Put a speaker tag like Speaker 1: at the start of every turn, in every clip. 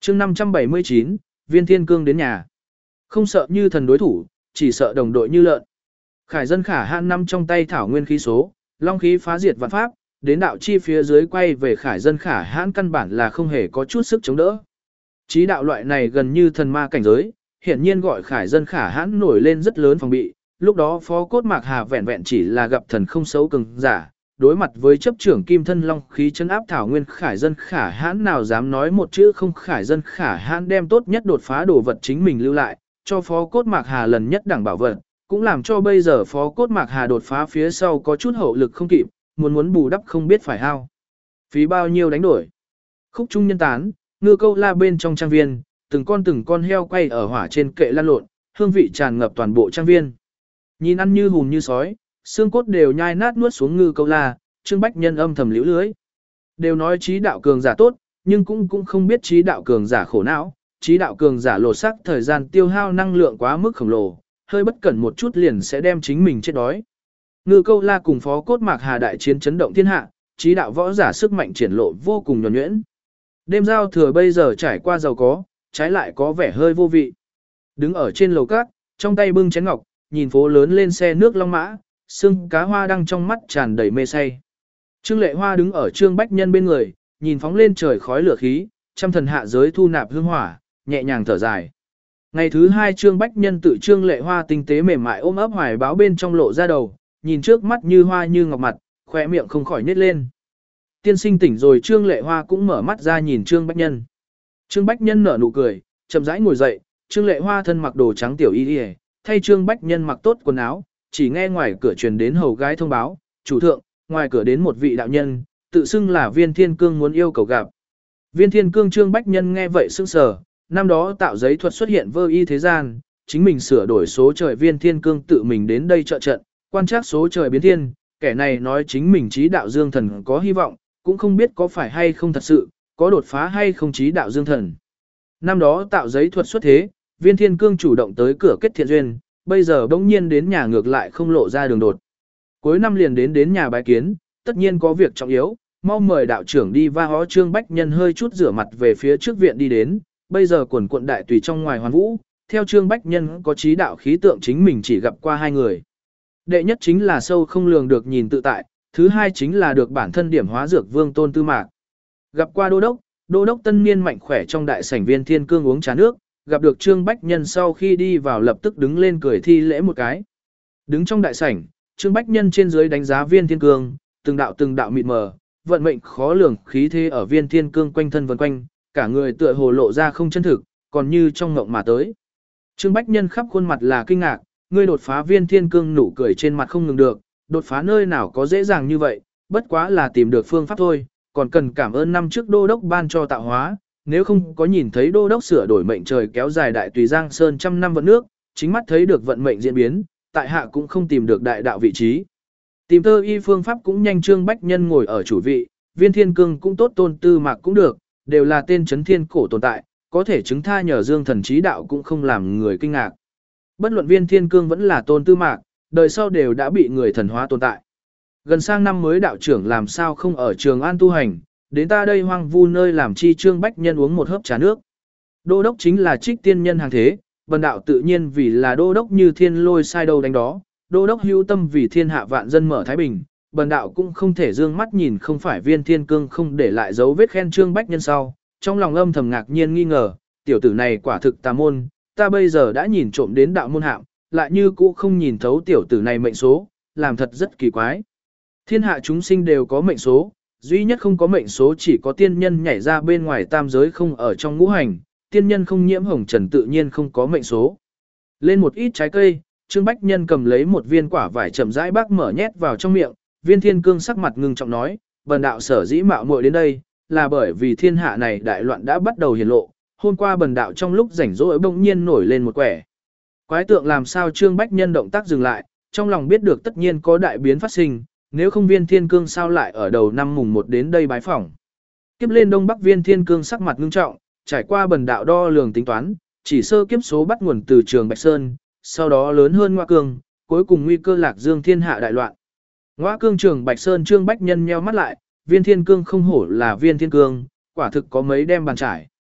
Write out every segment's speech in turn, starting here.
Speaker 1: chương 579, viên thiên cương đến nhà. Không sợ như thần đối thủ, chỉ sợ đồng đội như lợn. Khải dân khả hãn nắm trong tay thảo nguyên khí số, long khí phá diệt vạn pháp, đến đạo chi phía dưới quay về khải dân khả hãn căn bản là không hề có chút sức chống đỡ. Chí đạo loại này gần như thần ma cảnh giới, hiển nhiên gọi khải dân khả hãn nổi lên rất lớn phòng bị. Lúc đó phó cốt mạc hà vẹn vẹn chỉ là gặp thần không xấu cường giả, đối mặt với chấp trưởng kim thân long khí chấn áp thảo nguyên khải dân khả hãn nào dám nói một chữ không. Khải dân khả hãn đem tốt nhất đột phá đồ vật chính mình lưu lại, cho phó cốt mạc hà lần nhất đẳng bảo vật, cũng làm cho bây giờ phó cốt mạc hà đột phá phía sau có chút hậu lực không kịp, muốn bù đắp không biết phải hao phí bao nhiêu đánh đổi. Khúc trung nhân tán, ngư câu la bên trong trang viên, từng con heo quay ở hỏa trên kệ lan lộn, hương vị tràn ngập toàn bộ trang viên. Nhìn ăn như hùm như sói, xương cốt đều nhai nát nuốt xuống ngư câu la, Trương Bách Nhân âm thầm liễu lưới. Đều nói trí đạo cường giả tốt, nhưng cũng không biết trí đạo cường giả khổ não, trí đạo cường giả lột xác thời gian tiêu hao năng lượng quá mức khổng lồ, hơi bất cẩn một chút liền sẽ đem chính mình chết đói. Ngư câu la cùng phó cốt mạc hà đại chiến chấn động thiên hạ, trí đạo võ giả sức mạnh triển lộ vô cùng nhuần nhuyễn. Đêm giao thừa bây giờ trải qua giàu có, trái lại có vẻ hơi vô vị. Đứng ở trên lầu cát, trong tay bưng chén ngọc, nhìn phố lớn lên xe nước long mã, sưng cá hoa đang trong mắt tràn đầy mê say. Trương Lệ Hoa đứng ở Trương Bách Nhân bên người, nhìn phóng lên trời khói lửa khí, trăm thần hạ giới thu nạp hương hỏa, nhẹ nhàng thở dài. Ngày thứ hai Trương Bách Nhân tự Trương Lệ Hoa tinh tế mềm mại ôm ấp hoài báo bên trong lộ ra đầu, nhìn trước mắt như hoa như ngọc mặt, khóe miệng không khỏi nhếch lên. Tiên sinh tỉnh rồi. Trương Lệ Hoa cũng mở mắt ra nhìn Trương Bách Nhân. Trương Bách Nhân nở nụ cười, chậm rãi ngồi dậy, Trương Lệ Hoa thân mặc đồ trắng tiểu y, thay Trương Bách Nhân mặc tốt quần áo, chỉ nghe ngoài cửa truyền đến hầu gái thông báo, chủ thượng, ngoài cửa đến một vị đạo nhân, tự xưng là Viên Thiên Cương muốn yêu cầu gặp. Viên Thiên Cương. Trương Bách Nhân nghe vậy sững sờ, năm đó tạo giấy thuật xuất hiện vơ y thế gian, chính mình sửa đổi số trời Viên Thiên Cương tự mình đến đây trợ trận, quan trắc số trời biến thiên, kẻ này nói chính mình trí đạo dương thần có hy vọng, cũng không biết có phải hay không thật sự, có đột phá hay không trí đạo dương thần. Năm đó tạo giấy thuật xuất thế, Viên Thiên Cương chủ động tới cửa kết thiện duyên, bây giờ bỗng nhiên đến nhà ngược lại không lộ ra đường đột. Cuối năm liền đến nhà bái kiến, tất nhiên có việc trọng yếu, mau mời đạo trưởng đi va hó. Trương Bách Nhân hơi chút rửa mặt về phía trước viện đi đến, bây giờ quần quận đại tùy trong ngoài hoàn vũ, theo Trương Bách Nhân có trí đạo khí tượng chính mình chỉ gặp qua hai người. Đệ nhất chính là sâu không lường được nhìn tự tại, thứ hai chính là được bản thân điểm hóa dược vương Tôn Tư Mạc. Gặp qua đô đốc tân niên mạnh khỏe trong đại sảnh. Viên Thiên Cương uống trà nước, gặp được Trương Bách Nhân sau khi đi vào lập tức đứng lên cười thi lễ một cái. Đứng trong đại sảnh, Trương Bách Nhân trên dưới đánh giá Viên Thiên Cương, từng đạo mịt mờ, vận mệnh khó lường khí thế ở Viên Thiên Cương quanh thân vần quanh, cả người tựa hồ lộ ra không chân thực, còn như trong ngộng mà tới. Trương Bách Nhân khắp khuôn mặt là kinh ngạc, ngươi đột phá. Viên Thiên Cương nụ cười trên mặt không ngừng được, đột phá nơi nào có dễ dàng như vậy, bất quá là tìm được phương pháp thôi, còn cần cảm ơn năm trước đô đốc ban cho tạo hóa, nếu không có nhìn thấy đô đốc sửa đổi mệnh trời kéo dài đại tùy giang sơn trăm năm vận nước, chính mắt thấy được vận mệnh diễn biến, tại hạ cũng không tìm được đại đạo vị trí. Tìm thơ y phương pháp cũng nhanh. Trương Bách Nhân ngồi ở chủ vị, Viên Thiên Cương cũng tốt, Tôn Tư Mạc cũng được, đều là tên chấn thiên cổ tồn tại, có thể chứng tha nhờ dương thần trí đạo cũng không làm người kinh ngạc. Bất luận Viên Thiên Cương vẫn là Tôn Tư Mạc, đời sau đều đã bị người thần hóa tồn tại. Gần sang năm mới đạo trưởng làm sao không ở Trường An tu hành, đến ta đây hoang vu nơi làm chi. Trương Bách Nhân uống một hớp trà nước. Đô đốc chính là trích tiên nhân hàng thế, bần đạo tự nhiên vì là đô đốc như thiên lôi sai đâu đánh đó, đô đốc hữu tâm vì thiên hạ vạn dân mở thái bình, bần đạo cũng không thể dương mắt nhìn không phải. Viên Thiên Cương không để lại dấu vết khen Trương Bách Nhân sau, trong lòng âm thầm ngạc nhiên nghi ngờ, tiểu tử này quả thực tà môn, ta bây giờ đã nhìn trộm đến đạo môn hạm, lại như cũ không nhìn thấu tiểu tử này mệnh số, làm thật rất kỳ quái. Thiên hạ chúng sinh đều có mệnh số, duy nhất không có mệnh số chỉ có tiên nhân nhảy ra bên ngoài tam giới không ở trong ngũ hành, tiên nhân không nhiễm hồng trần tự nhiên không có mệnh số. Lên một ít trái cây, Trương Bách Nhân cầm lấy một viên quả vải chậm rãi bác mở nhét vào trong miệng, Viên Thiên Cương sắc mặt ngưng trọng nói, bần đạo sở dĩ mạo muội đến đây, là bởi vì thiên hạ này đại loạn đã bắt đầu hiển lộ, hôm qua bần đạo trong lúc rảnh rỗi bỗng nhiên nổi lên một quẻ. Quái tượng làm sao? Trương Bách Nhân động tác dừng lại, trong lòng biết được tất nhiên có đại biến phát sinh, nếu không Viên Thiên Cương sao lại ở đầu năm mùng 1 đến đây bái phỏng. Kiếp lên Đông Bắc. Viên Thiên Cương sắc mặt ngưng trọng, trải qua bần đạo đo lường tính toán, chỉ sơ kiếp số bắt nguồn từ Trường Bạch Sơn, sau đó lớn hơn Ngoa Cương, cuối cùng nguy cơ lạc dương thiên hạ đại loạn. Ngoa Cương Trường Bạch Sơn. Trương Bách Nhân nheo mắt lại, Viên Thiên Cương không hổ là Viên Thiên Cương, quả thực có mấy đem bàn trải.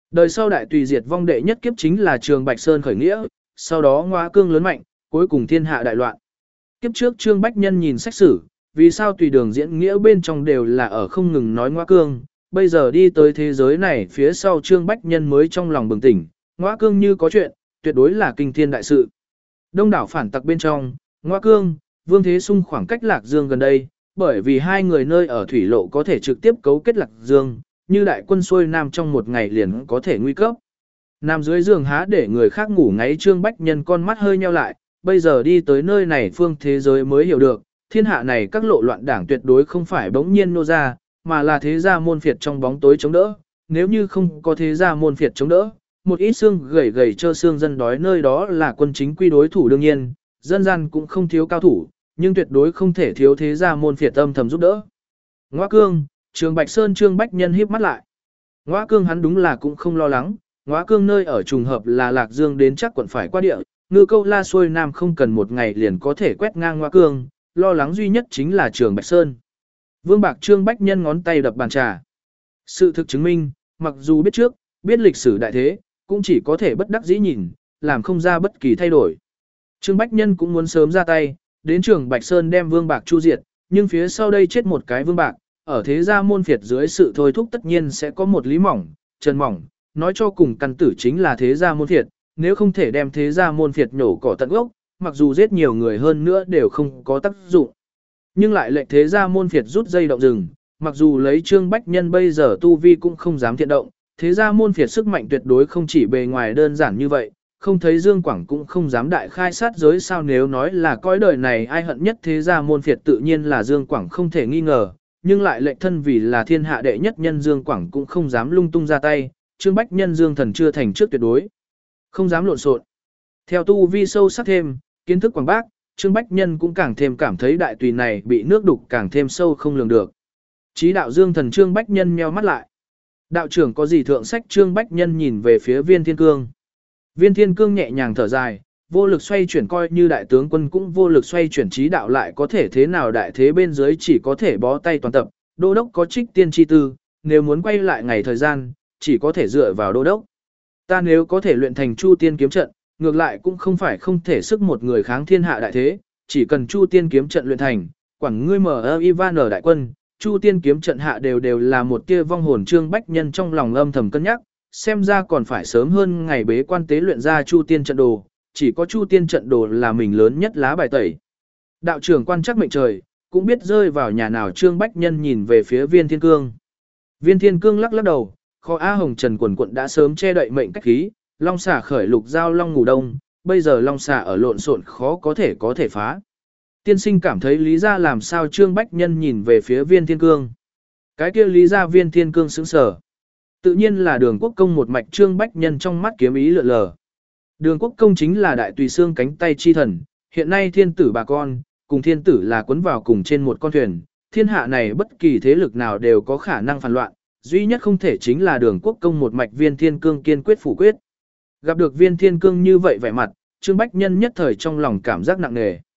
Speaker 1: Đời sau đại tùy diệt vong đệ nhất kiếp chính là Trường Bạch Sơn khởi nghĩa, sau đó Ngõa Cương lớn mạnh, cuối cùng thiên hạ đại loạn. Kiếp trước Trương Bách Nhân nhìn sách sử, vì sao tùy đường diễn nghĩa bên trong đều là ở không ngừng nói Ngõa Cương, bây giờ đi tới thế giới này phía sau Trương Bách Nhân mới trong lòng bừng tỉnh, Ngõa Cương như có chuyện, tuyệt đối là kinh thiên đại sự. Đông đảo phản tặc bên trong, Ngõa Cương, Vương Thế Sung khoảng cách Lạc Dương gần đây, bởi vì hai người nơi ở thủy lộ có thể trực tiếp cấu kết Lạc Dương, như đại quân xuôi nam trong một ngày liền có thể nguy cấp. Nằm dưới giường há để người khác ngủ ngáy Trương Bách Nhân con mắt hơi nheo lại, bây giờ đi tới nơi này phương thế giới mới hiểu được, thiên hạ này các lộ loạn đảng tuyệt đối không phải bỗng nhiên nô ra, mà là thế gia môn phiệt trong bóng tối chống đỡ, nếu như không có thế gia môn phiệt chống đỡ, một ít xương gầy gầy trơ xương dân đói nơi đó là quân chính quy đối thủ đương nhiên, dân gian cũng không thiếu cao thủ, nhưng tuyệt đối không thể thiếu thế gia môn phiệt âm thầm giúp đỡ. Ngõa Cương, Trường Bạch Sơn Trương Bách Nhân híp mắt lại. Ngõa Cương hắn đúng là cũng không lo lắng, Ngõa Cương nơi ở trùng hợp là Lạc Dương đến chắc quận phải qua địa, ngư câu la xuôi nam không cần một ngày liền có thể quét ngang Ngõa Cương, lo lắng duy nhất chính là Trường Bạch Sơn. Vương Bạc Trương Bách Nhân ngón tay đập bàn trà. Sự thực chứng minh, mặc dù biết trước, biết lịch sử đại thế, cũng chỉ có thể bất đắc dĩ nhìn, làm không ra bất kỳ thay đổi. Trương Bách Nhân cũng muốn sớm ra tay, đến Trường Bạch Sơn đem Vương Bạc chu diệt, nhưng phía sau đây chết một cái Vương Bạc, ở thế gia môn phiệt dưới sự thôi thúc tất nhiên sẽ có một Lý Mỏng, Trần Mỏng, nói cho cùng căn tử chính là thế gia môn phiệt, nếu không thể đem thế gia môn phiệt nhổ cỏ tận gốc, mặc dù giết nhiều người hơn nữa đều không có tác dụng. Nhưng lại lệnh thế gia môn phiệt rút dây động rừng, mặc dù lấy Trương Bách Nhân bây giờ tu vi cũng không dám thiện động, thế gia môn phiệt sức mạnh tuyệt đối không chỉ bề ngoài đơn giản như vậy, không thấy Dương Quảng cũng không dám đại khai sát giới sao nếu nói là cõi đời này ai hận nhất thế gia môn phiệt tự nhiên là Dương Quảng không thể nghi ngờ, nhưng lại lệnh thân vì là thiên hạ đệ nhất nhân Dương Quảng cũng không dám lung tung ra tay, Trương Bách Nhân Dương thần chưa thành trước tuyệt đối, không dám lộn xộn. Theo tu vi sâu sắc thêm, kiến thức quảng bác, Trương Bách Nhân cũng càng thêm cảm thấy đại tùy này bị nước đục càng thêm sâu không lường được. Chí đạo Dương thần Trương Bách Nhân nheo mắt lại. Đạo trưởng có gì thượng sách Trương Bách Nhân nhìn về phía Viên Thiên Cương. Viên Thiên Cương nhẹ nhàng thở dài, vô lực xoay chuyển coi như đại tướng quân cũng vô lực xoay chuyển chí đạo lại có thể thế nào đại thế bên dưới chỉ có thể bó tay toàn tập. Đô đốc có trích tiên chi tư, nếu muốn quay lại ngày thời gian, chỉ có thể dựa vào đô đốc. Ta nếu có thể luyện thành Chu Tiên kiếm trận, ngược lại cũng không phải không thể sức một người kháng thiên hạ đại thế, chỉ cần Chu Tiên kiếm trận luyện thành, quảng ngươi mở Ivan ở đại quân, Chu Tiên kiếm trận hạ đều là một tia vong hồn Trương Bách Nhân trong lòng âm thầm cân nhắc, xem ra còn phải sớm hơn ngày bế quan tế luyện ra Chu Tiên trận đồ, chỉ có Chu Tiên trận đồ là mình lớn nhất lá bài tẩy. Đạo trưởng quan chắc mệnh trời, cũng biết rơi vào nhà nào Trương Bách Nhân nhìn về phía Viên Thiên Cương. Viên Thiên Cương lắc lắc đầu, kho A Hồng Trần quần quận đã sớm che đậy mệnh cách khí, long xà khởi lục giao long ngủ đông, bây giờ long xà ở lộn xộn khó có thể phá. Tiên sinh cảm thấy lý ra làm sao Trương Bách Nhân nhìn về phía Viên Thiên Cương. Cái kia lý ra Viên Thiên Cương sững sờ. Tự nhiên là Đường Quốc Công một mạch Trương Bách Nhân trong mắt kiếm ý lượn lờ. Đường Quốc Công chính là đại tùy xương cánh tay chi thần, hiện nay thiên tử bà con, cùng thiên tử là quấn vào cùng trên một con thuyền, thiên hạ này bất kỳ thế lực nào đều có khả năng phản loạn, duy nhất không thể chính là Đường Quốc Công một mạch Viên Thiên Cương kiên quyết phủ quyết. Gặp được Viên Thiên Cương như vậy vẻ mặt, Trương Bách Nhân nhất thời trong lòng cảm giác nặng nề.